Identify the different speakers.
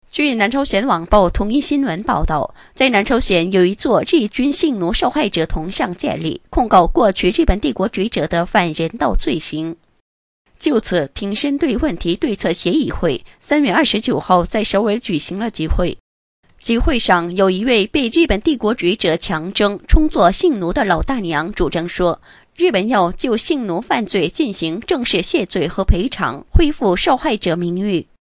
Speaker 1: 据南朝鲜网报统一新闻报道，在南朝鲜有一座日军性奴受害者铜像建立，控告过去日本帝国主义者的反人道罪行。就此，挺身对问题对策协议会3月29号在首尔举行了集会。集会上，有一位被日本帝国主义者强征充作性奴的老大娘主张说，日本要就性奴犯罪进行正式谢罪和赔偿，恢复受害者名誉。